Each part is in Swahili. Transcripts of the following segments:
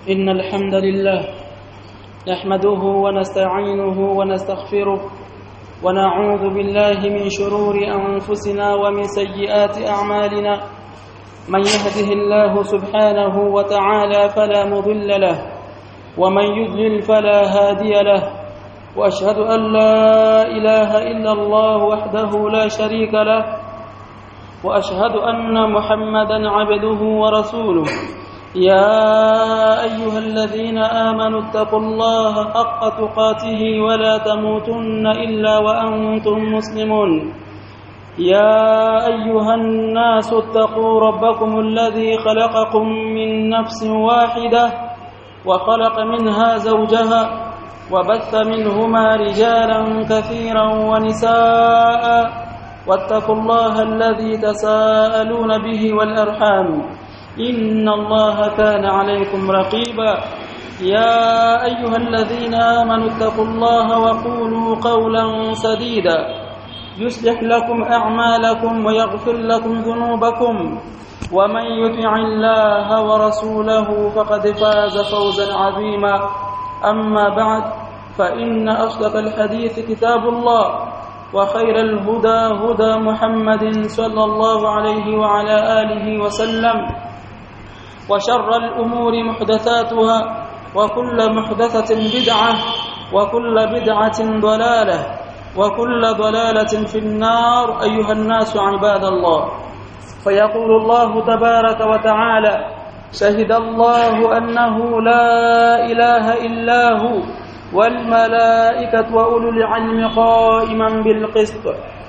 إن الحمد لله نحمده ونستعينه ونستغفره ونعوذ بالله من شرور أنفسنا ومن سيئات أعمالنا من يهده الله سبحانه وتعالى فلا مضل له ومن يضلل فلا هادي له وأشهد أن لا إله إلا الله وحده لا شريك له وأشهد أن محمدا عبده ورسوله يا أيها الذين آمنوا اتقوا الله حق تقاته ولا تموتن إلا وأنتم مسلمون يا أيها الناس اتقوا ربكم الذي خلقكم من نفس واحدة وخلق منها زوجها وبث منهما رجالا كثيرا ونساء واتقوا الله الذي تساءلون به والأرحام إن الله كان عليكم رقيبا يا أيها الذين آمنوا اتقوا الله وقولوا قولا سديدا يصلح لكم أعمالكم ويغفر لكم ذنوبكم ومن يطع الله ورسوله فقد فاز فوزا عظيما أما بعد فإن أصدق الحديث كتاب الله وخير الهدى هدى محمد صلى الله عليه وعلى آله وسلم وشر الأمور محدثاتها وكل محدثة بدعة وكل بدعة ضلالة وكل ضلالة في النار أيها الناس عباد الله فيقول الله تبارك وتعالى شهد الله أنه لا إله إلا هو والملائكة وأولو العلم قائما بالقسط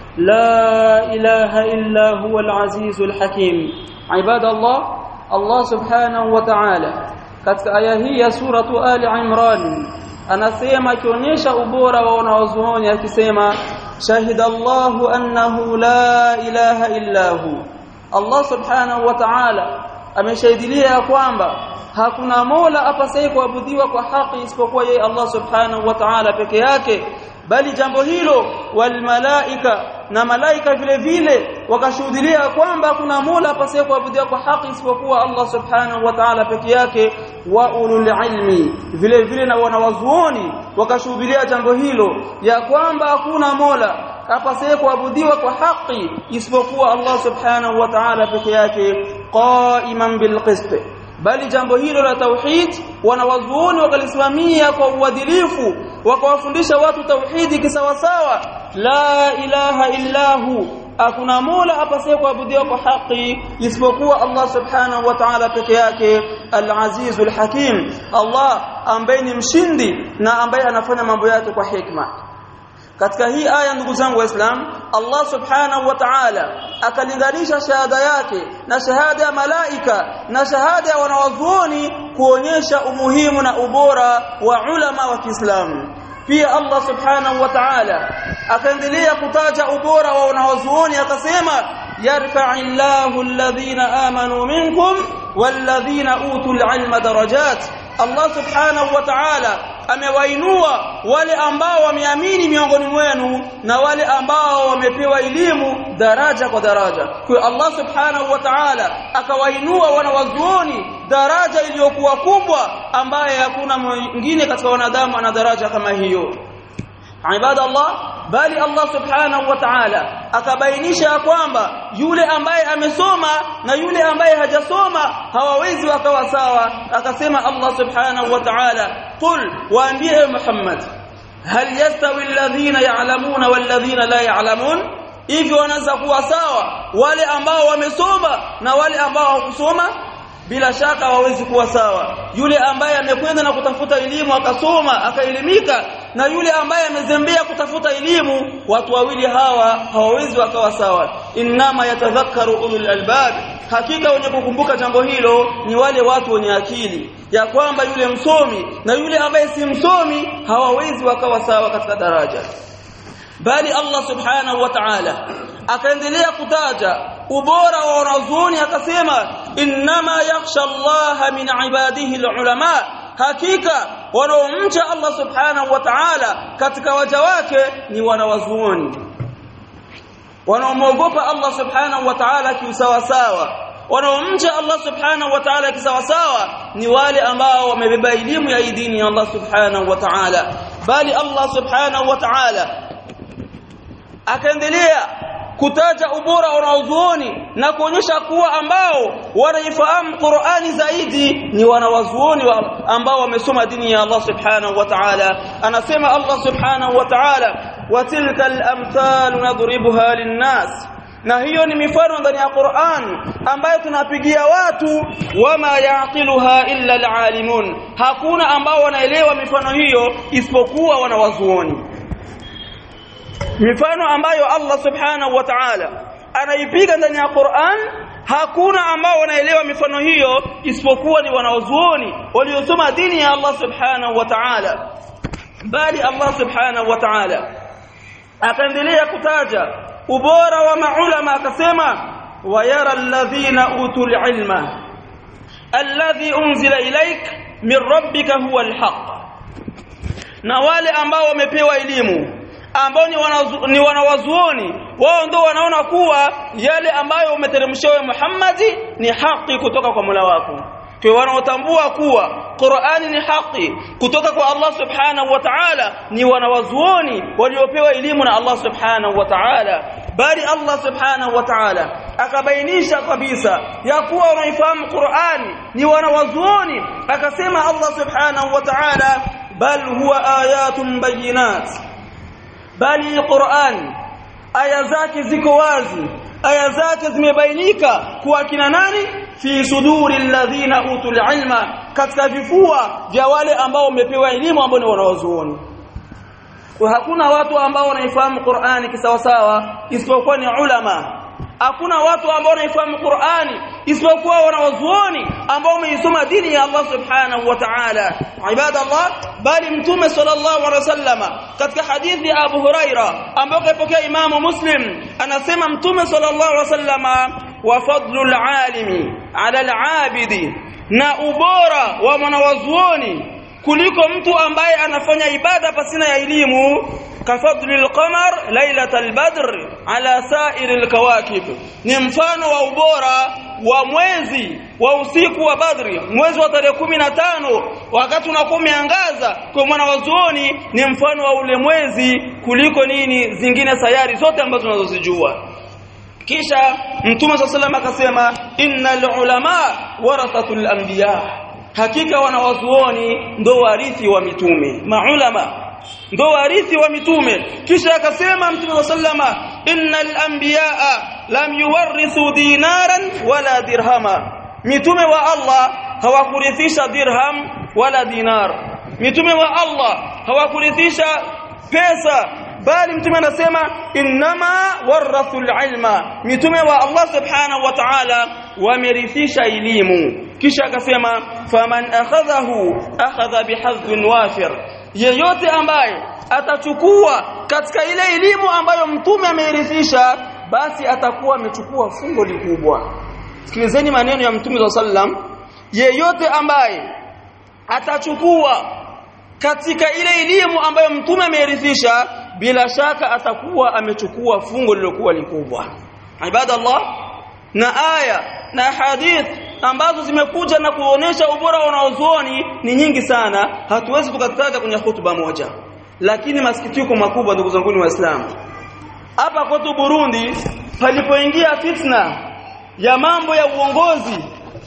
لا إله إلا هو العزيز الحكيم عباد الله Allah subhanahu wa ta'ala katika aya hii ya suratu Ali Imran anasema akionyesha ubora wa wanaozuoni akisema shahidallahu annahu la ilaha illa hu. Allah subhanahu wa ta'ala ameshahidilia kwamba hakuna mola apasaye kuabudiwa kwa haki isipokuwa yeye Allah subhanahu wa ta'ala peke yake, bali jambo hilo wal malaika na malaika vile vile wakashuhudia kwamba kuna mola apasaye kuabudiwa kwa haki isipokuwa Allah subhanahu wa ta'ala peke yake, wa ulul ilmi vile vile na wanawazuoni wakashuhudia jambo hilo ya kwamba hakuna mola apasaye kuabudiwa kwa haki isipokuwa Allah subhanahu wa ta'ala peke yake, qaiman bil qist. Bali jambo hilo la tauhid wanawazuoni wakalisimamia kwa uadilifu, wakawafundisha watu tauhidi kisawasawa, la ilaha illa hu, hakuna mola apasaye kuabudiwa kwa haki isipokuwa Allah subhanahu wa ta'ala peke yake, al-azizul hakim, Allah ambaye ni mshindi na ambaye anafanya mambo yake kwa hikma. Katika hii aya ndugu zangu waislamu, Allah subhanahu wa ta'ala akalinganisha shahada yake na shahada ya malaika na shahada ya wanawazuoni kuonyesha umuhimu na ubora wa ulama wa Kiislamu. Pia Allah subhanahu wa ta'ala akaendelea kutaja ubora wa wanawazuoni akasema yarfa'illahu alladhina amanu minkum walladhina utul ilma darajat. Allah subhanahu wa ta'ala amewainua wale ambao wameamini miongoni mwenu na wale ambao wamepewa elimu daraja kwa daraja. Kwa Allah subhanahu wa ta'ala akawainua wanawazuoni daraja iliyokuwa kubwa ambaye hakuna mwingine katika wanadamu ana daraja kama hiyo. Ibadallah, bali Allah subhanahu wa ta'ala akabainisha kwamba yule ambaye amesoma na yule ambaye hajasoma hawawezi wakawa sawa. Akasema Allah subhanahu wa ta'ala, qul waambie Muhammad, hal yastawi alladhina ya'lamuna walladhina la ya'lamun, hivi wanaweza kuwa sawa wale ambao wamesoma na wale ambao hawakusoma? Bila shaka hawawezi kuwa sawa. Yule ambaye amekwenda na kutafuta elimu akasoma akaelimika na yule ambaye amezembea kutafuta elimu, watu wawili hawa hawawezi wakawa sawa. Innama yatadhakkaru ulul albab, hakika wenye kukumbuka jambo hilo ni wale watu wenye akili, ya kwamba yule msomi na yule ambaye si msomi hawawezi wakawa sawa katika daraja. Bali Allah subhanahu wa ta'ala akaendelea kutaja ubora wa wanazuoni akasema innama yakhsha Allah min ibadihi alulama, hakika wanaomcha Allah subhanahu wa ta'ala katika waja wake ni wanawazuoni. Wanaomwogopa Allah subhanahu wa ta'ala kiusawa sawa wanaomcha Allah subhanahu wa ta'ala kisawasawa ni wale ambao wamebeba elimu ya dini ya Allah subhanahu wa ta'ala. Bali Allah subhanahu wa ta'ala akaendelea kutaja ubora wa wanazuoni na kuonyesha kuwa ambao wanaifahamu Qur'ani zaidi ni wanawazuoni ambao wamesoma dini ya Allah subhanahu wa ta'ala. Anasema Allah subhanahu wa ta'ala, wa tilka al-amthal nadribuha lin-nas, na hiyo ni mifano ndani ya Qur'an ambayo tunapigia watu, wama yaqiluha illa al-alimun, hakuna ambao wanaelewa mifano hiyo isipokuwa wanawazuoni. Mifano ambayo Allah subhanahu wa ta'ala anaipiga ndani ya Qur'an, hakuna ambao wanaelewa mifano hiyo isipokuwa ni wanawazuoni waliosoma dini ya Allah subhanahu wa ta'ala. Bali Allah subhanahu wa ta'ala akaendelea kutaja ubora wa maulama akasema, wa yara alladhina utul ilma alladhi unzila ilaik min rabbika huwa alhaq, na wale ambao wamepewa elimu ambao ni wanawazuoni, wao ndio wanaona kuwa yale ambayo umeteremshiwa Muhammadi ni haki kutoka kwa Mola wako. Kwa wanaotambua kuwa Qur'ani ni haki kutoka kwa Allah subhanahu wa ta'ala ni wanawazuoni waliopewa elimu na Allah subhanahu wa ta'ala. Bali Allah subhanahu wa ta'ala akabainisha kabisa ya kuwa wanaifahamu Qur'ani ni wanawazuoni, akasema Allah subhanahu wa ta'ala, bal huwa ayatun bayinat, bali Qur'an aya zake ziko wazi, aya zake zimebainika kwa kina nani? Fi suduri alladhina utul ilma, katika vifua vya wale ambao wamepewa elimu ambao ni wanawazuoni. Kwa hakuna watu ambao wanaifahamu Qur'ani kisawasawa isipokuwa ni ulama. Hakuna watu ambao wanaifahamu Qur'ani isipokuwa wanawazuoni ambao wameisoma dini ya Allah subhanahu wa ta'ala. Ibadallah, bali Mtume sallallahu alaihi wasallama katika hadithi ya Abu Huraira ambayo kapokea Imamu Muslim anasema Mtume sallallahu alaihi wasallama, wa fadlul alimi ala al-abidi, na ubora wa mwanawazuoni kuliko mtu ambaye anafanya ibada pasina ya elimu, kafadlil qamar lailatal badr ala sa'iril kawakib, ni mfano wa ubora wa mwezi wa usiku wa Badri, mwezi wa tarehe 15 wakati unakuwa umeangaza. Kwa mwanawazuoni ni mfano wa ule mwezi kuliko nini zingine sayari zote ambazo tunazozijua. Kisha Mtume sallallahu akasema, innal ulama warathatul anbiya, hakika wanawazuoni ndo warithi wa mitume. Maulama ndo warithi wa mitume. Kisha akasema Mtume sallallahu, innal anbiyaa lam yuwarithu dinaran wala dirhama, mitume wa Allah hawakurithisha dirham wala dinar. Mitume wa Allah hawakurithisha pesa, bali mtume anasema inma warathul ilma, mitume wa Allah subhanahu wa ta'ala wamerithisha elimu. Kisha akasema faman akhadhahu akhadha bihadhin wafir, yeyote ambaye atachukua katika ile elimu ambayo mtume amerithisha basi atakuwa amechukua fungo likubwa. Sikilizeni maneno ya Mtume sallam, yeyote ambaye atachukua katika ile elimu ambayo mtume amerithisha bila shaka atakuwa amechukua fungo lilokuwa likubwa. Ibadallah, na aya na hadith ambazo zimekuja na kuonesha ubora wa wanazuoni ni nyingi sana, hatuwezi tukataja kwenye hutuba moja. Lakini masikitiko makubwa ndugu zangu ni Waislamu, hapa kwetu Burundi palipoingia fitna ya mambo ya uongozi,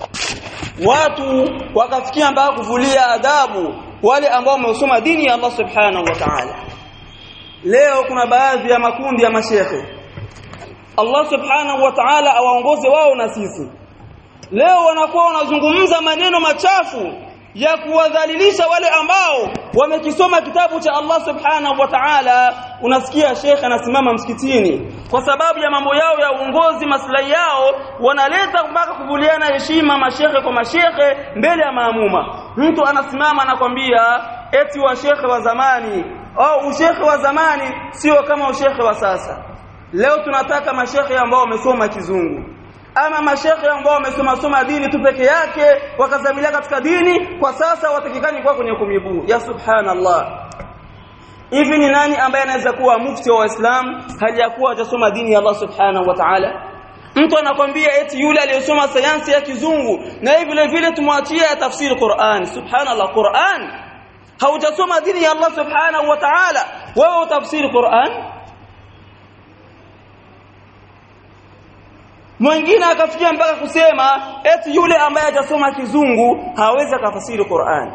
watu wakafikia mpaka kuvulia adabu wale ambao wamesoma dini ya Allah subhanahu wa ta'ala. Leo kuna baadhi ya makundi ya mashehe, Allah subhanahu wa ta'ala awaongoze wao na sisi, leo wanakuwa wanazungumza maneno machafu ya kuwadhalilisha wale ambao wamekisoma kitabu cha Allah subhanahu wa ta'ala. Unasikia shekhe anasimama msikitini kwa sababu ya mambo yao ya uongozi, maslahi yao, wanaleta mpaka kuvuliana heshima mashehe kwa mashehe mbele ya maamuma. Mtu anasimama anakwambia eti wa shekhe wa zamani au ushekhe wa zamani sio kama ushekhe wa sasa. Leo tunataka mashehe ambao wamesoma kizungu, ama mashehe ambao wamesoma dini tu peke yake wakazamilia katika dini, kwa sasa watakikani kwa kwenye kumibu. Ya subhanallah, hivi ni nani ambaye anaweza kuwa mufti wa Uislamu hali ya kuwa hajasoma dini ya Allah subhanahu wa ta'ala? Mtu anakwambia eti yule aliyesoma sayansi ya kizungu na hivi vile vile tumwachia tafsiri Qur'an. Subhanallah, Qur'an haujasoma dini ya Allah subhanahu wa ta'ala, wewe utafsiri Qur'an? Mwingine akafikia mpaka kusema eti yule ambaye hajasoma kizungu hawezi kufasiri Qur'an,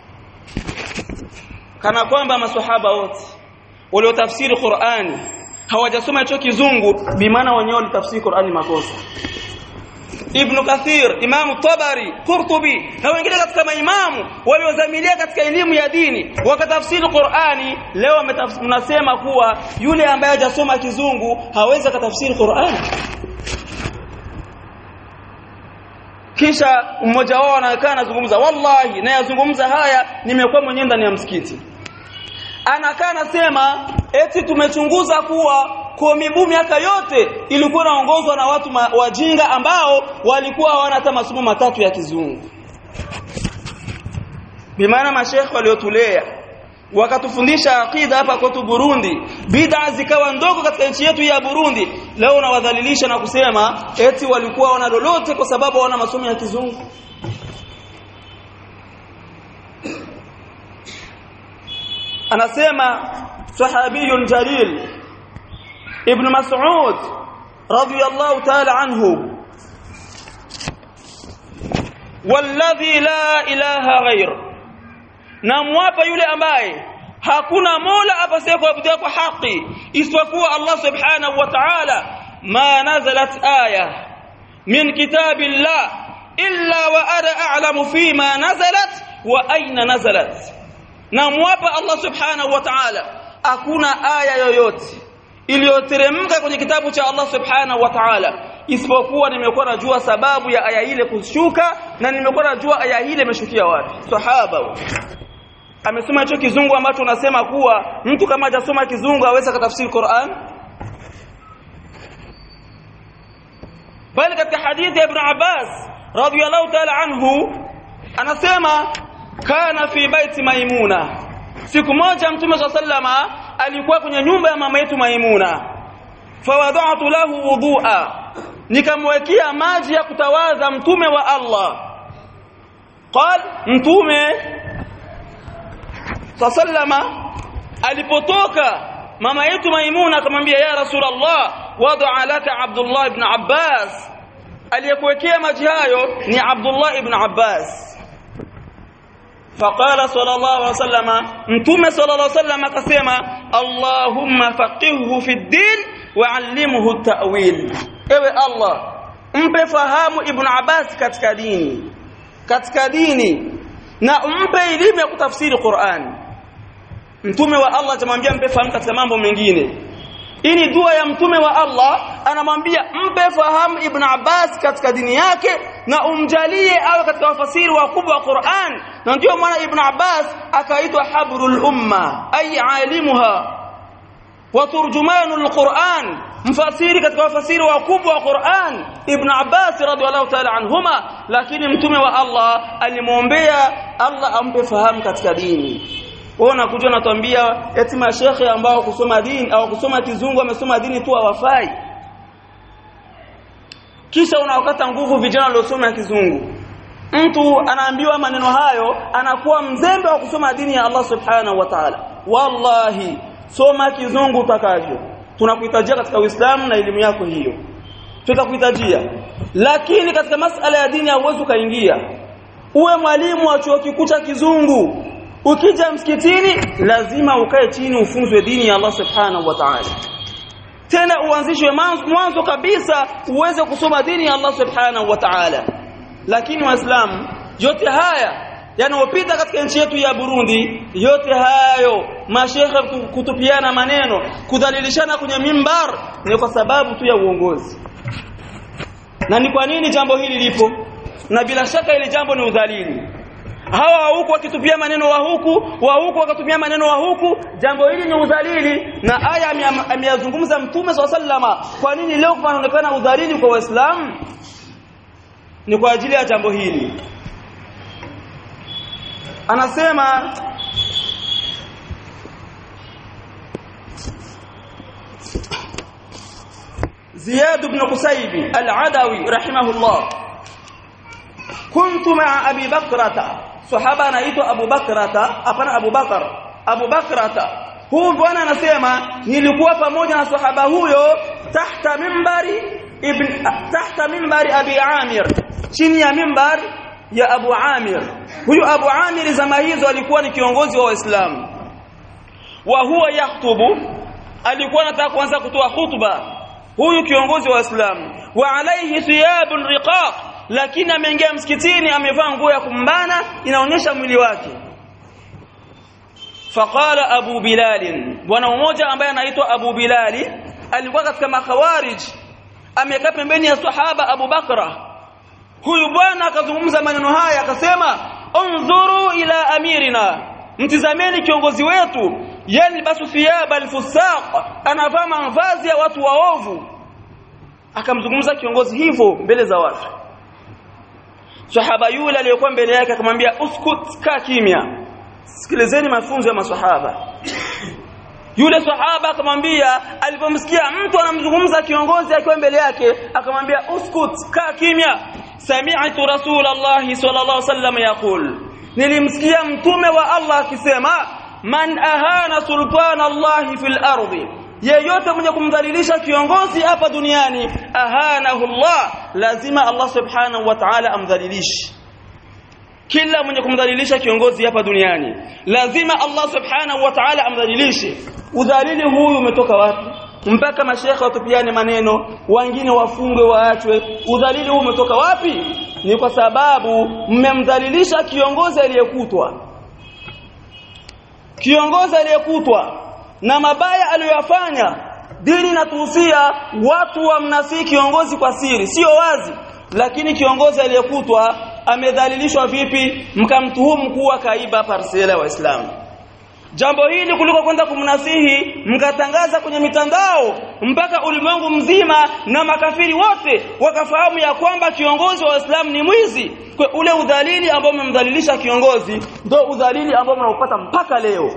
kana kwamba maswahaba wote waliotafsiri Qur'an hawajasoma hicho kizungu, bimaana wenyewe walitafsiri Qur'an makosa. Ibn Kathir, Imam Tabari, Qurtubi na wengine katika maimamu waliozamilia katika elimu ya dini wakatafsiri Qur'ani, leo mnasema kuwa yule ambaye hajasoma kizungu hawezi kutafsiri Qur'an. Kisha mmoja wao anakaa anazungumza, wallahi na yazungumza haya nimekuwa mwenyewe ndani ya msikiti, anakaa anasema eti tumechunguza kuwa Komibu miaka yote ilikuwa inaongozwa na watu wajinga ambao walikuwa hawana hata masomo matatu ya kizungu. Bimaana mashekhi waliotulea wakatufundisha akida hapa kwetu Burundi, bid'a zikawa ndogo katika nchi yetu ya Burundi, leo unawadhalilisha na kusema eti walikuwa wana lolote kwa sababu hawana masomo ya kizungu. Anasema sahabiyun jalil Ibn Mas'ud radiyallahu ta'ala anhu, walladhi la ilaha ghayr, namwapa yule ambaye hakuna mola apasaye kuabudiwa kwa haki isipokuwa Allah subhanahu wa ta'ala, ma nazalat aya min kitabillah illa wa ana a'lamu fima nazalat wa aina nazalat. Namwapa Allah subhanahu wa ta'ala, hakuna aya yoyote iliyoteremka kwenye kitabu cha Allah subhanahu wa ta'ala isipokuwa nimekuwa najua sababu ya aya ile kushuka na nimekuwa najua aya ile imeshukia wapi. Sahaba amesoma hicho kizungu ambacho unasema kuwa mtu kama hajasoma kizungu hawezi kutafsiri Qur'an. Bali katika hadithi ya Ibn Abbas radhiyallahu ta'ala anhu anasema kana fi baiti Maimuna, siku moja Mtume sallama alikuwa kwenye nyumba ya mama yetu Maimuna, fawada'tu lahu wudu'a, nikamwekea maji ya kutawadha Mtume wa Allah. Qal, Mtume sallama alipotoka mama yetu Maimuna akamwambia, ya Rasulullah, wada'a laka Abdullah ibn Abbas, aliyekuwekea maji hayo ni Abdullah ibn Abbas. فقال صلى الله عليه وسلم, Mtume صلى الله عليه وسلم akasema, Allahumma faqihhu fi ddin wa'allimhu at-ta'wil, ewe Allah mpe fahamu Ibn Abbas katika dini na umpe elimu ya kutafsiri Qur'an. Mtume wa Allah atamwambia mpe fahamu katika mambo mengine. Hii ni dua ya Mtume wa Allah, anamwambia mpe fahamu Ibn Abbas katika dini yake na umjalie awe katika wafasiri wakubwa wa Qur'an. Na ndio maana Ibn Abbas akaitwa habrul umma, ay alimuha wa turjumanul Qur'an, mfasiri katika wafasiri wakubwa wa Qur'an Ibn Abbas radhiallahu ta'ala anhuma. Lakini Mtume wa Allah alimwombea Allah ampe fahamu katika dini. Wao nakuja natuambia eti mashekhe ambao kusoma dini au kusoma kizungu wamesoma dini tu hawafai. Kisha unawakata nguvu vijana waliosoma kizungu. Mtu anaambiwa maneno hayo anakuwa mzembe wa kusoma dini ya Allah subhanahu wa ta'ala. Wallahi, soma kizungu utakavyo, tunakuhitajia katika Uislamu na elimu yako hiyo tutakuhitajia, lakini katika masala ya dini hauwezi kaingia. Uwe mwalimu wa chuo kikuu cha kizungu, ukija msikitini lazima ukae chini ufunzwe dini ya Allah subhanahu wa ta'ala, tena uanzishwe mwanzo kabisa uweze kusoma dini ya Allah subhanahu wa ta'ala. Lakini waislamu, yote haya yanayopita katika nchi yetu ya Burundi, yote hayo mashekhe kutupiana maneno, kudhalilishana kwenye mimbar, ni kwa sababu tu ya uongozi. Na ni kwa nini jambo hili lipo? Na bila shaka ile jambo ni udhalili. Hawa huku wakitupia maneno wa huku wakatupia maneno wa huku, jambo hili ni udhalili. Na aya ameyazungumza Mtume sallama. Kwa nini leo kunaonekana udhalili kwa Waislamu? Ni kwa ajili ya jambo hili. Anasema Ziyad ibn Qusayb al-Adawi rahimahullah, kuntu ma'a Abi Bakrata, sahaba anaitwa Abu Bakrata, hapana Abu Bakrata. Huyu bwana anasema nilikuwa pamoja na sahaba huyo tahta mimbari Abi Amir, chini ya mimbar ya Abu Amir. Huyu Abu Amir zama hizo alikuwa ni kiongozi wa Waislamu. Wa huwa yakhutubu, alikuwa anataka kuanza kutoa khutba huyu kiongozi wa Waislamu. Wa alayhi thiyabun riqaq, lakini ameingia msikitini amevaa nguo ya kumbana inaonyesha mwili wake. Faqala Abu Bilal, bwana mmoja ambaye anaitwa Abu Bilal alikuwa katika makhawarij, amekaa pembeni ya sahaba Abu Bakra. Huyu bwana akazungumza maneno haya akasema, unzuru ila amirina, mtizameni kiongozi wetu, yalbasu thiyaba alfusaq, anavaa mavazi ya watu waovu. Akamzungumza kiongozi hivyo mbele za watu. Sahaba yule aliyokuwa mbele yake akamwambia, uskut, kaa kimya, sikilizeni mafunzo ya maswahaba. Yule sahaba akamwambia, alipomsikia mtu anamzungumza kiongozi akiwa mbele yake, akamwambia uskut, kaa kimya. Sami'tu Rasulullah sallallahu alaihi wasallam yaqul, nilimsikia mtume wa Allah akisema, man ahana sultana Allah fil ardi, yeyote mwenye kumdhalilisha kiongozi hapa duniani, ahanahu Allah, lazima Allah subhanahu wa ta'ala amdhalilishe. Kila mwenye kumdhalilisha kiongozi hapa duniani lazima Allah subhanahu wa ta'ala amdhalilishe. Udhalili huyu umetoka wapi? Mpaka mashekhe watupiane maneno, wengine wafungwe waachwe. Udhalili huu umetoka wapi? Ni kwa sababu mmemdhalilisha kiongozi aliyekutwa. Kiongozi aliyekutwa na mabaya aliyofanya. Dini inatuhusia watu wamnasihi kiongozi kwa siri, sio wazi. Lakini kiongozi aliyekutwa amedhalilishwa vipi? Mkamtuhumu kuwa kaiba parsela ya Waislamu. Jambo hili kuliko kwenda kumnasihi mkatangaza kwenye mitandao mpaka ulimwengu mzima na makafiri wote wakafahamu ya kwamba kiongozi wa Waislamu ni mwizi, kwa ule udhalili ambao mmemdhalilisha kiongozi ndio udhalili ambao mnaupata mpaka leo.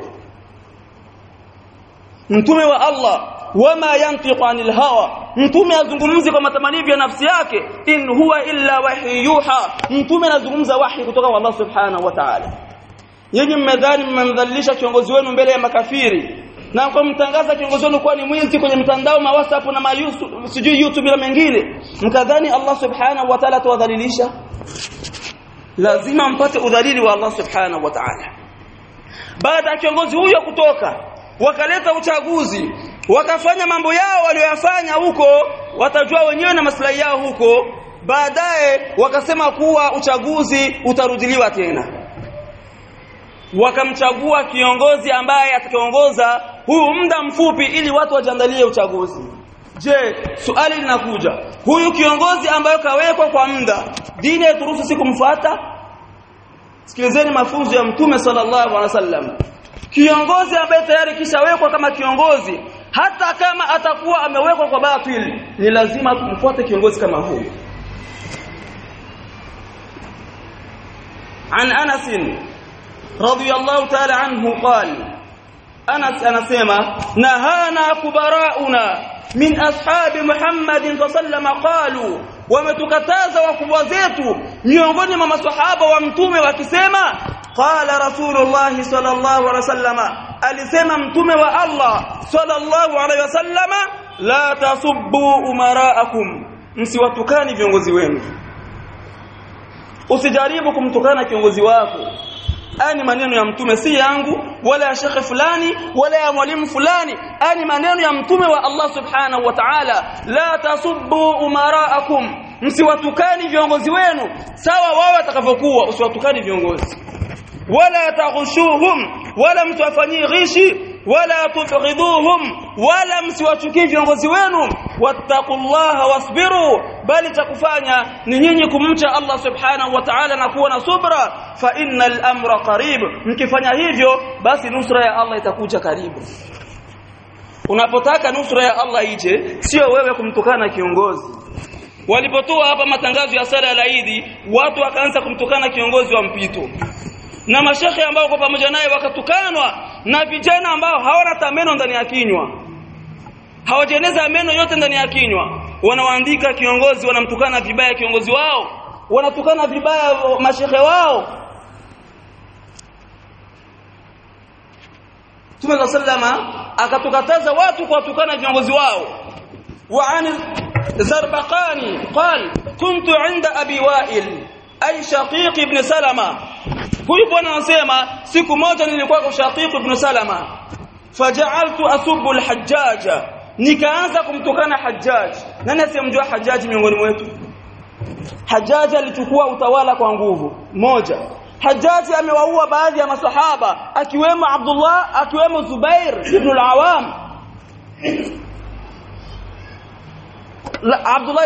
Mtume wa Allah, wama yantiqu anil hawa, mtume azungumzi kwa matamanio ya nafsi yake, in huwa illa wahyuha, mtume anazungumza wahi kutoka kwa Allah subhanahu wa ta'ala. Yeye mmedhani mmemdhalilisha kiongozi wenu mbele ya makafiri na kumtangaza kiongozi wenu kuwa ni mwizi kwenye mtandao, ma WhatsApp na ma YouTube na mengine, mkadhani Allah subhanahu wa ta'ala atawadhalilisha. Lazima mpate udhalili wa Allah subhanahu wa ta'ala. Baada ya kiongozi huyo kutoka, wakaleta uchaguzi, wakafanya mambo yao waliyofanya huko, watajua wenyewe na maslahi yao huko. Baadaye wakasema kuwa uchaguzi utarudiliwa tena, wakamchagua kiongozi ambaye atakayeongoza huu muda mfupi ili watu wajiandalie uchaguzi. Je, swali linakuja, huyu kiongozi ambaye kawekwa kwa muda, dini yeturuhusu si kumfuata? Sikilizeni mafunzo ya Mtume sallallahu alaihi wasallam. Kiongozi ambaye tayari kishawekwa kama kiongozi, hata kama atakuwa amewekwa kwa batili, ni lazima tumfuate kiongozi kama huyu. An Anas radiyallahu ta'ala anhu qala, Anas anasema, nahana kubarauna min ashabi Muhammadin sallallahu qalu, wametukataza wakubwa zetu miongoni mwa maswahaba wa mtume wakisema, qala Rasulullah sallallahu alaihi wasallam, alisema mtume wa Allah sallallahu alaihi wasallam, la tasubbu umaraakum, msiwatukani viongozi wenu. Usijaribu kumtukana kiongozi wako. Ani maneno ya mtume, si yangu wala ya shekhe fulani wala ya mwalimu fulani, ani maneno ya mtume wa Allah subhanahu wa ta'ala. La tasubbu umaraakum, msiwatukani viongozi wenu sawa wao watakavyokuwa, usiwatukani viongozi. Wala taghushuhum, wala mtuafanyie ghishi, wala tubghiduhum, wala msiwachukie viongozi wenu. Wattaqullaha wasbiru, bali takufanya ni nyinyi kumcha Allah subhanahu wa ta'ala na kuwa na subra. Fa innal amra qarib, mkifanya hivyo basi nusra ya Allah itakuja karibu. Unapotaka nusra ya Allah ije, sio wewe kumtukana kiongozi. Walipotoa hapa matangazo ya sala ya Eid, watu wakaanza kumtukana kiongozi wa mpito, na mashekhe ambao kwa pamoja naye wakatukanwa, na vijana ambao hawana tameno ndani ya kinywa, hawajeneza meno yote ndani ya kinywa. wanaoandika kiongozi wanamtukana vibaya kiongozi wao, wanatukana vibaya mashehe wao. Mtume sallama akatukataza watu kuwatukana viongozi wao. Wa an Zarbaqani qal kuntu inda Abi Wa'il ay Shaqiq ibn Salama. Huyu bwana anasema siku moja nilikuwa kwa Shaqiq ibn Salama, faja'altu asubbu al-Hajjaj, nikaanza kumtukana Hajjaj. Nani asemjua Hajjaj miongoni mwetu? Hajjaj alichukua utawala kwa nguvu. Moja, Hajjaj amewaua baadhi ya masahaba akiwemo Abdullah, akiwemo Zubair ibn al-Awam. Abdullah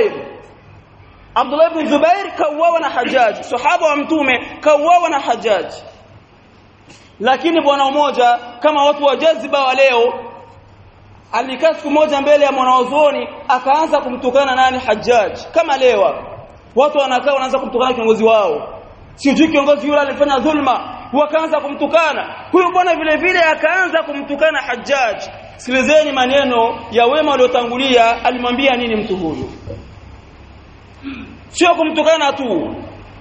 ibn Zubair kauawa na Hajjaj, sahaba wa mtume kauawa na Hajjaj. Lakini bwana mmoja kama watu wa jaziba wa leo alikaa siku moja mbele ya mwanazuoni akaanza kumtukana nani? Hajjaj. Kama leo watu wanaanza kumtukana kiongozi wao, sijui kiongozi yule alifanya dhulma, wakaanza kumtukana. Huyu bwana vile vile akaanza kumtukana Hajjaj. Sikilizeni maneno ya wema waliotangulia, alimwambia nini mtu huyu? Sio kumtukana tu.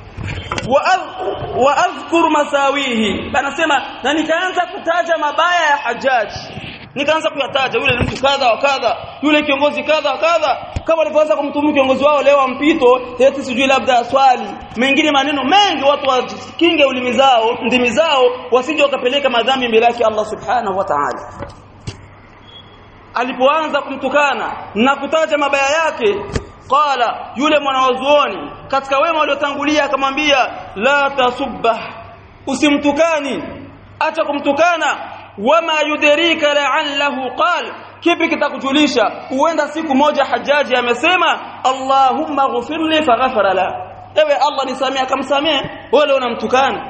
Wa azkur masawihi, anasema na nikaanza kutaja mabaya ya Hajjaj. Nikaanza kuyataja, yule mtu kadha wa kadha, yule kiongozi kadha wa kadha, kama walivyoanza kumtumu kiongozi wao leo mpito, eti sijui labda swali, mengine maneno mengi, watu wakinge ulimi zao, ndimi zao, wasije wakapeleka madhambi mbele yake Allah subhanahu wa ta'ala. Alipoanza kumtukana na kutaja mabaya yake, qala, yule mwanazuoni katika wema waliotangulia akamwambia, la tasubbah, usimtukani, acha kumtukana. Wama yudrika la'allahu qala, kipi kitakujulisha huenda siku moja Hajjaji amesema Allahumma ghfirli faghfara la, ewe Allah nisamee, akamsamee, wala unamtukana.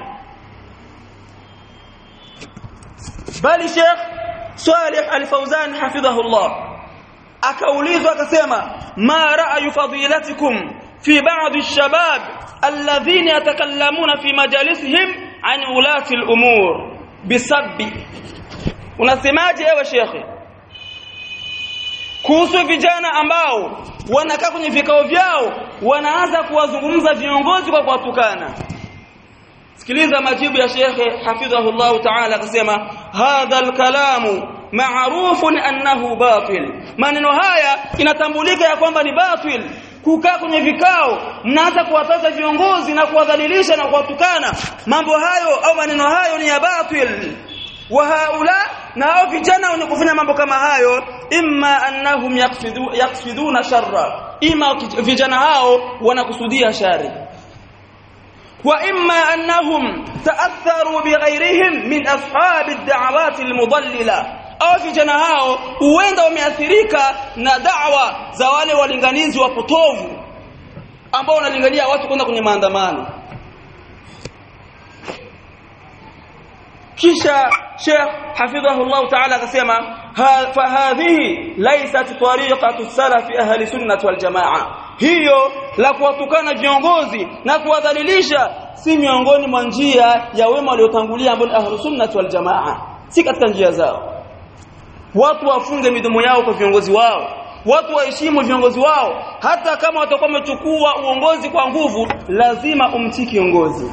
Bali Sheikh Salih Al-Fawzan hafidhahullah akaulizwa akasema, ma ra'yu fadilatikum fi ba'd ash-shabab alladhina yatakallamuna fi majalisihim an ulati al-umur bisabbi, unasemaje ewe shekhi kuhusu vijana ambao wanakaa kwenye vikao vyao wanaanza kuwazungumza viongozi kwa kuwatukana? Sikiliza majibu ya shekhi hafidhahullah ta'ala, akasema hadha al-kalamu ma'rufun annahu batil, maneno haya inatambulika ya kwamba ni batil. Kukaa kwenye vikao mnaanza kuwataja viongozi na kuwadhalilisha na kuwatukana, mambo hayo au maneno hayo ni ya batil. Wa haula, na hao vijana wenye kufanya mambo kama hayo, imma annahum yaqsiduna sharra, ima vijana hao wanakusudia shari, wa imma annahum ta'atharu bighayrihim min ashabi ad-da'awat al-mudallila, au vijana hao huenda wameathirika na da'wa za wale walinganizi wapotovu ambao wanalingania watu kwenda kwenye maandamano. Kisha Sheikh hafidhahullah ta'ala akasema, fa hadhihi laysat tariqatu salafi ahli sunnah wal jamaa, hiyo la kuwatukana viongozi na kuwadhalilisha si miongoni mwa njia ya wema waliotangulia ambao ahli sunnah wal jamaa, si katika njia zao. Watu wafunge midomo yao kwa viongozi wao, watu waheshimu viongozi wao, hata kama watakuwa wamechukua uongozi kwa nguvu, lazima umtii kiongozi.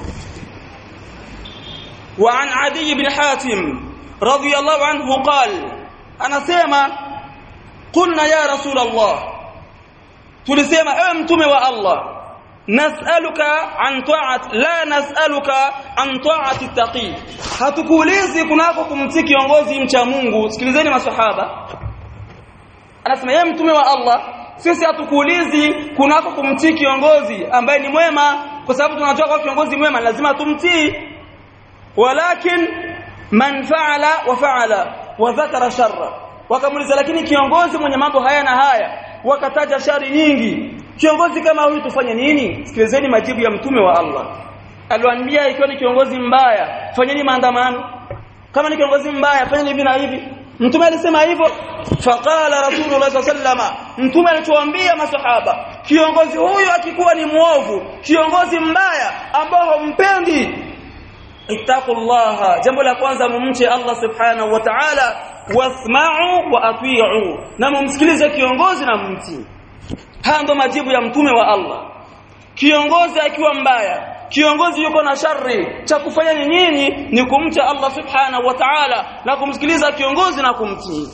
Wa an Adi ibn Hatim radiyallahu anhu qala, anasema qulna ya Rasul Allah, tulisema ewe mtume wa Allah, nas'aluka an ta'at la nas'aluka an ta'ati taqi, hatukuulizi kunako kumtii kiongozi mcha Mungu. Sikilizeni maswahaba, anasema yeye mtume wa Allah, sisi hatukuulizi kunako kumtii kiongozi ambaye ni mwema, kwa sababu tunajua kwa kiongozi mwema lazima tumtii, walakin man fa'ala wa fa'ala wa dhakara sharra, wakamuuliza lakini kiongozi mwenye mambo haya na haya wakataja shari nyingi, kiongozi kama huyu tufanye nini? Sikilizeni majibu ya mtume wa Allah. Aliwaambia ikiwa ni kiongozi mbaya fanyeni maandamano, kama ni kiongozi mbaya fanyeni hivi na hivi. Mtume alisema hivyo. Faqala Rasulullah sallallahu, mtume alituambia masahaba, kiongozi huyu akikuwa ni muovu, kiongozi mbaya ambao humpendi, ittaqullaha, jambo la kwanza mumche Allah subhanahu wa ta'ala, wasma'u wa ati'u, na mumsikilize kiongozi na mumtii. haya ndo majibu ya mtume wa Allah. Kiongozi akiwa mbaya, kiongozi yuko na shari, cha kufanya ni nini? Ni kumcha Allah subhanahu wa ta'ala na kumsikiliza kiongozi na kumtii.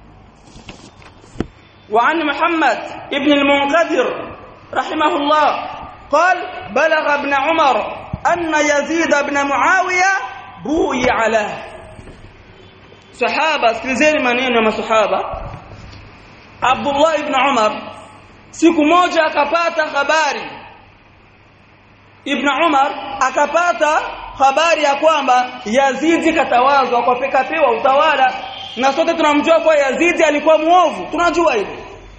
وعن محمد ابن المنقدر رحمه الله قال بلغ ابن عمر أن يزيد بن معاوية بويع له. صحابة سكرزين maneno ya masahaba. Abdullah ibn Umar siku moja akapata habari, Ibn Umar akapata habari ya kwamba Yazidi katawazwa kwa pekapewa utawala, na sote tunamjua kwa Yazidi alikuwa muovu, tunajua hilo.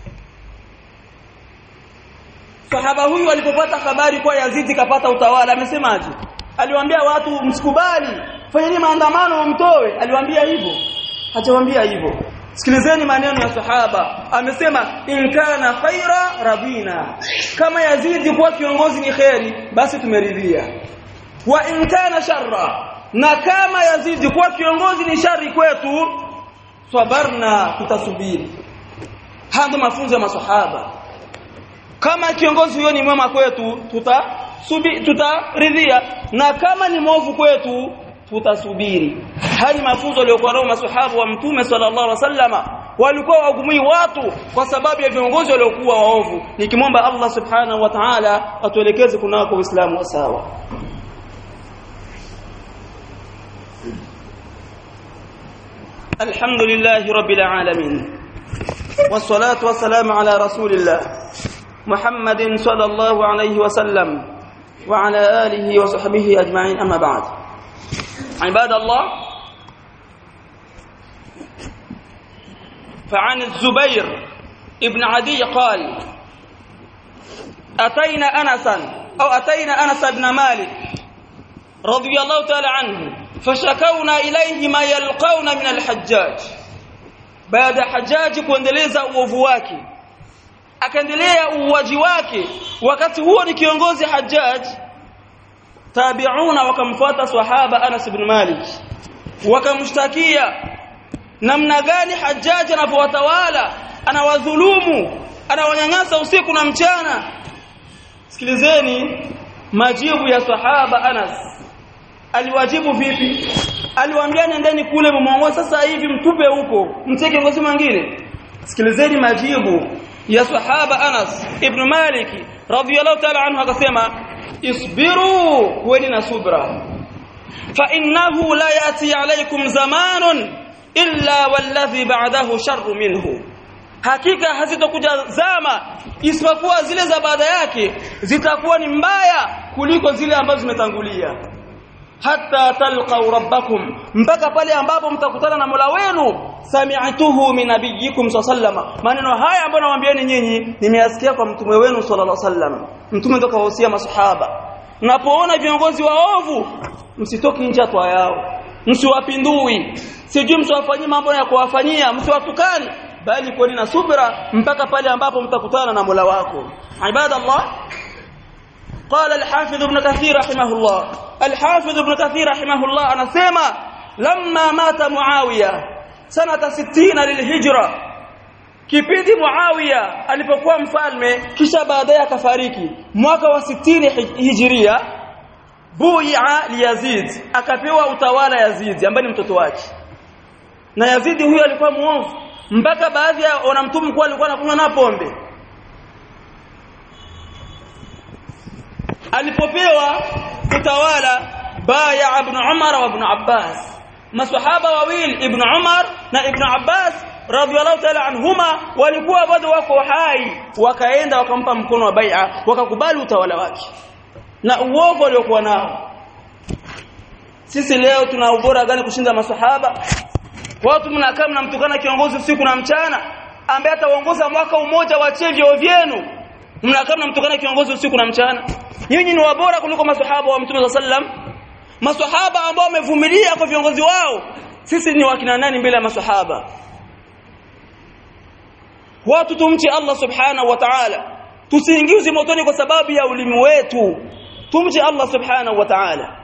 Sahaba huyu alipopata habari kwa Yazidi kapata utawala, amesemaje? Aliwaambia watu msikubali, fanyeni maandamano mtoe. Aliwaambia hivyo? Hajawaambia hivyo. Sikilizeni maneno ya sahaba. Amesema in kana khaira rabina, kama Yazidi kuwa kiongozi ni khairi basi tumeridhia. Wa in kana sharra, na kama Yazidi kuwa kiongozi ni shari kwetu, sabarna, tutasubiri. Hando mafunzo ya masahaba. Kama kiongozi huyo ni mwema kwetu tutaridhia, na kama ni mwovu kwetu tutasubiri. Hali mafunzo aliyokuwa nao masahaba wa mtume sallallahu alaihi wasallama, walikuwa wagumui watu kwa sababu ya viongozi waliokuwa waovu. Nikimwomba Allah subhanahu wa ta'ala atuelekeze kunako Uislamu wa sawa. Alhamdulillahi rabbil alamin, wassalatu wassalamu ala rasulillah Muhammadin sallallahu alayhi wasallam wa ala alihi wa sahbihi ajma'in, amma ba'd. عباد الله، فعن الزبير ابن عدي قال أتينا أنس بن مالك رضي الله تعالى عنه فشكونا إليه ما يلقون من الحجاج. بعد حجاج kuendeleza uovu wake, akaendelea uwaji wake. Wakati huo ni kiongozi Hajjaj, tabi'una wakamfuata sahaba Anas ibn Malik, wakamshtakia namna gani Hajjaj anapowatawala, anawadhulumu, anawanyanyasa usiku na mchana. Sikilizeni majibu ya sahaba Anas. Aliwajibu vipi? Aliwaambia nendeni kule muongoze sasa hivi, mtupe huko, mteke kiongozi mwingine. Sikilizeni majibu ya sahaba Anas ibn Malik radhiyallahu ta'ala anhu, akasema isbiru, kuweni na subra, fa innahu la yati alaykum zamanun illa walladhi ba'dahu sharru minhu, hakika hazitakuja zama isipokuwa zile za baada yake zitakuwa ni mbaya kuliko zile ambazo zimetangulia. Hatta talqaw rabbakum, mpaka pale ambapo mtakutana na Mola wenu. Sami'tuhu min nabiyyikum sallallahu, maneno haya ambayo nawaambieni nyinyi nimeyasikia kwa mtume wenu sallallahu alaihi wasallam. Mtume ndo kawahusia masahaba, mnapoona viongozi waovu msitoki nje ya toa yao, msiwapindui, sijui msiwafanyie mambo ya kuwafanyia, msiwatukani, bali kuweni na subra mpaka pale ambapo mtakutana na Mola wako. Ibadallah, قال الحافظ ابن كثير رحمه الله، الحافظ ابن كثير رحمه الله anasema lamma mata Muawiya sanata 60 lilhijra, kipindi Muawiya alipokuwa mfalme kisha baadaye akafariki mwaka wa 60 hijiria, bui'a li Yazid, akapewa utawala Yazid ambaye ni mtoto wake. Na Yazid huyo alikuwa muovu, mpaka baadhi ya wanamtumu kwa alikuwa anakunywa na pombe. Alipopewa utawala baya Ibn Umar wa Ibn Abbas, maswahaba wawili Ibn Umar na Ibn Abbas radhiyallahu ta'ala anhuma walikuwa bado wako hai, wakaenda wakampa mkono wa bai'a, wakakubali utawala wake na uovu waliokuwa nao. Sisi leo tuna ubora gani kushinda maswahaba? Watu mnakaa mnamtukana kiongozi usiku na mchana ambaye ataongoza mwaka mmoja wa chevyo vyenu, mnakaa mnamtukana kiongozi usiku na mchana. Nyinyi ni wabora kuliko maswahaba wa Mtume sallam, maswahaba ambao wamevumilia kwa viongozi wao. Sisi ni wakina nani mbele ya maswahaba? Watu tumche Allah subhanahu wa ta'ala, tusiingize motoni kwa sababu ya ulimi wetu, tumche Allah subhanahu wa ta'ala.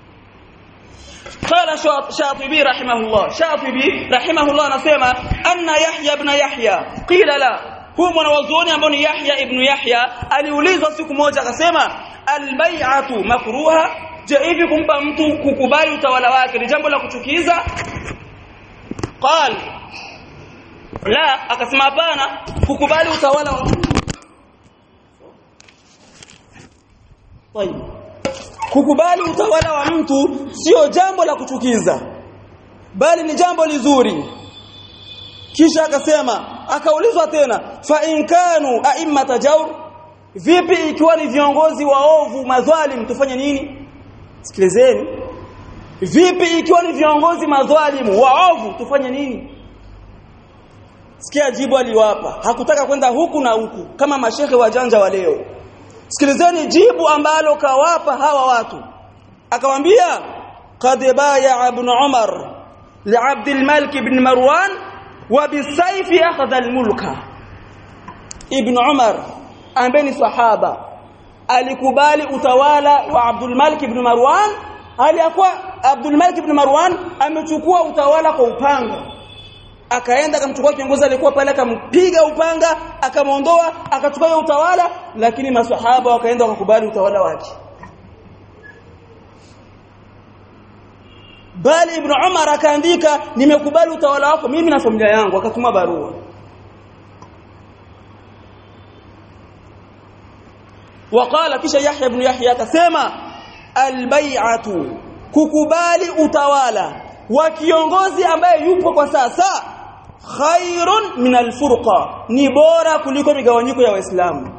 قال شاطبي رحمه الله، شاطبي رحمه الله anasema anna Yahya ibn Yahya qila la huyu mwanawazuoni ambaye ni Yahya ibn Yahya aliulizwa siku moja akasema albay'atu makruha, je, hivi kumpa mtu kukubali utawala wake ni jambo la kuchukiza? Qal la, akasema hapana, kukubali utawala wa mtu kukubali utawala wa mtu sio jambo la kuchukiza, bali ni jambo lizuri. Kisha akasema, akaulizwa tena, fa in kanu a'immata jawr, vipi ikiwa ni viongozi waovu madhalim tufanye nini? Sikilizeni, vipi ikiwa ni viongozi madhalimu waovu tufanye nini? Sikia jibu aliwapa, hakutaka kwenda huku na huku kama mashehe wajanja wa leo. Sikilizeni jibu ambalo kawapa hawa watu. Akamwambia, qad baya ibn Umar li Abd al-Malik ibn Marwan wa bisayfi akhadha al-mulka. Ibn Umar ambaye ni sahaba alikubali utawala wa Abdul Malik ibn Marwan. Aliyakuwa Abdul Malik ibn Marwan amechukua utawala kwa upanga, akaenda akamchukua kiongozi alikuwa pale, akampiga upanga, akamuondoa, akachukua utawala, lakini maswahaba wakaenda wakakubali utawala wake. Bali Ibn Umar akaandika, nimekubali utawala wako mimi na familia yangu, akatuma barua. Waqala, kisha Yahya ibn Yahya akasema, albay'atu, kukubali utawala wa kiongozi ambaye yupo kwa sasa, khairun min alfurqa, ni bora kuliko migawanyiko ya Waislamu.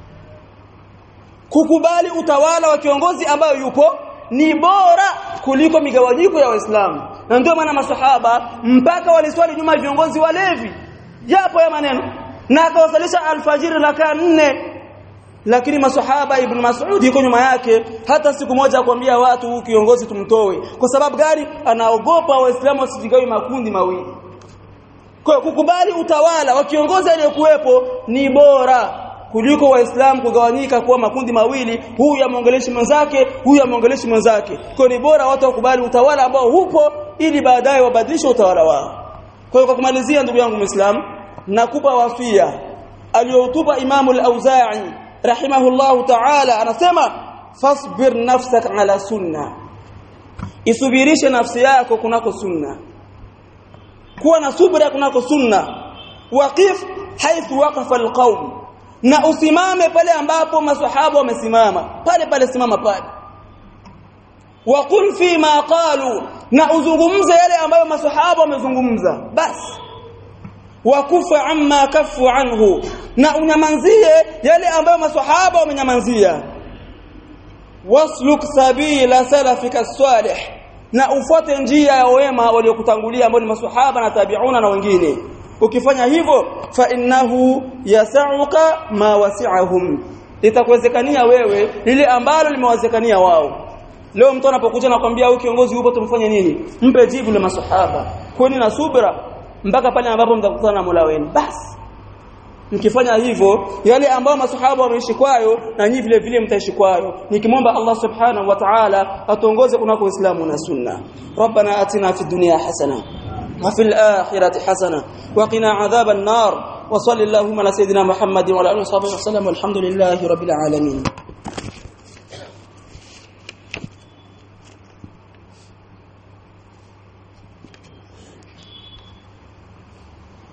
Kukubali utawala wa kiongozi ambaye yupo ni bora kuliko migawanyiko ya Waislamu. Na ndio maana masahaba mpaka waliswali nyuma ya viongozi walevi japo ya maneno, na akawasalisha alfajiri rakaa 4, lakini masahaba Ibn Mas'ud yuko nyuma yake, hata siku moja akwambia watu huu kiongozi tumtoe. Kwa sababu gani? Anaogopa Waislamu wasijigawe makundi mawili. Kwa kukubali utawala wa kiongozi aliyekuwepo ni bora kuliko Waislamu kugawanyika kuwa makundi mawili, huyu amuongeleshi mwenzake, huyu amuongeleshi mwenzake. Kwa ni bora watu wakubali utawala ambao hupo ili baadaye wabadilishe utawala wao. Kwa hiyo kwa kumalizia, ndugu yangu Muislamu, nakupa wasia aliyotupa Imam al-Auza'i rahimahullahu ta'ala, anasema fasbir nafsaka ala sunna, isubirishe nafsi yako kunako sunna, kuwa na subira kunako sunna. Waqif haithu waqafa alqawm, na usimame pale ambapo maswahaba wamesimama, pale pale simama pale. Waqul fi ma qalu, na uzungumze yale ambayo maswahaba wamezungumza basi. Wakufa amma kafu anhu, na unyamanzie yale ambayo maswahaba wamenyamanzia. Wasluk sabila salafika salih, na ufuate njia ya wema waliokutangulia ambao ni maswahaba na tabi'una na wengine. Ukifanya hivyo, fa innahu yas'uka ma wasi'ahum, litakuwezekania wewe lile ambalo limewezekania wao. Leo mtu anapokuja na kwambia huyu kiongozi yupo tumfanye nini, mpe jibu la maswahaba, kwani na subira mpaka pale ambapo mtakutana na Mola wenu. Basi mkifanya hivyo, yale ambayo maswahaba wameishi kwayo na nyinyi vile vile mtaishi kwayo. Nikimwomba Allah subhanahu wa ta'ala atuongoze kunako Uislamu na Sunna. Rabbana atina fid dunya hasana wa fil akhirati hasana wa qina adhaban nar, wa sallallahu ala sayidina Muhammadin wa ala alihi wa sahbihi wa sallam, walhamdulillahi rabbil alamin.